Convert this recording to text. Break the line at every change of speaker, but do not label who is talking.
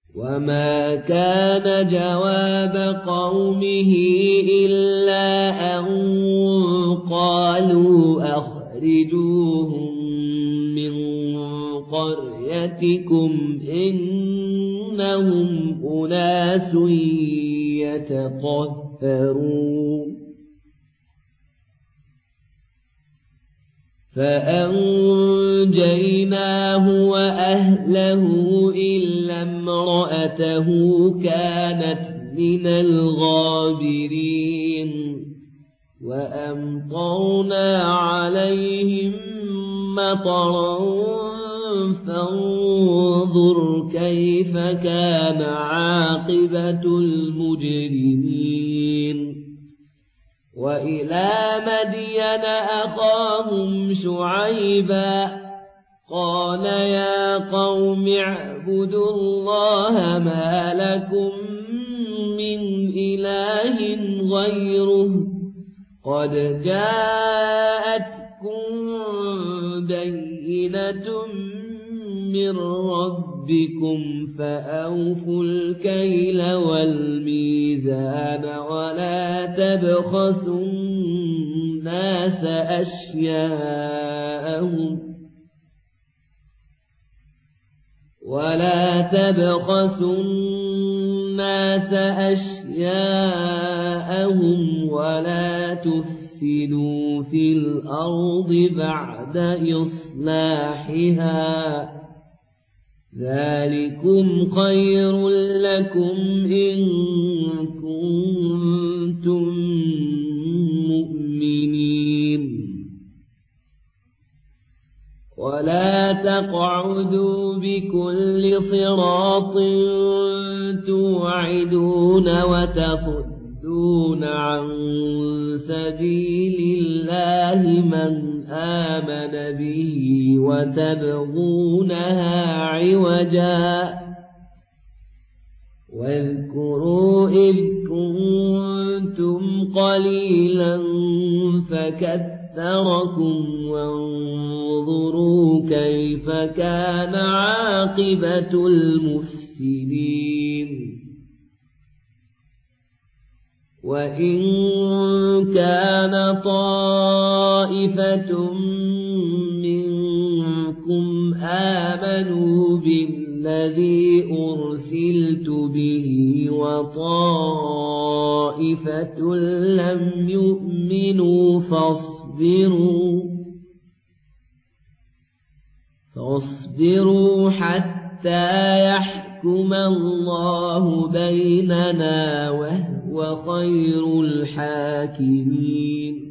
وما كان جواب قومه إلا أن قالوا أخرجوهم من قريتكم إنهم أناس يتطهرون فأنجيناه وأهله إلا امرأته كانت من الغابرين وأمطرنا عليهم مطرا فانظر كيف كان عاقبة المجرمين وإلى مدين أخاهم شعيبا قال يا قوم اعبدوا الله ما لكم من إله غيره قد جاءتكم بينة من ربكم فأوفوا الكيل والميزان ولا تبخسوا الناس أشياءهم ولا تفسدوا في الأرض بعد إصلاحها ذلكم خير لكم إن كنتم مؤمنين ولا تقعدوا بكل صراط توعدون وتصدون عن سبيل الله من آمن به وتبغونها عوجا واذكروا إذ كنتم قليلا فكثركم وانظروا كيف كان عاقبة المفسدين وإن كان طائفة منكم آمنوا بالذي أرسلت به وطائفة لم يؤمنوا فاصبروا حتى يحكم الله بيننا وهو خير الحاكمين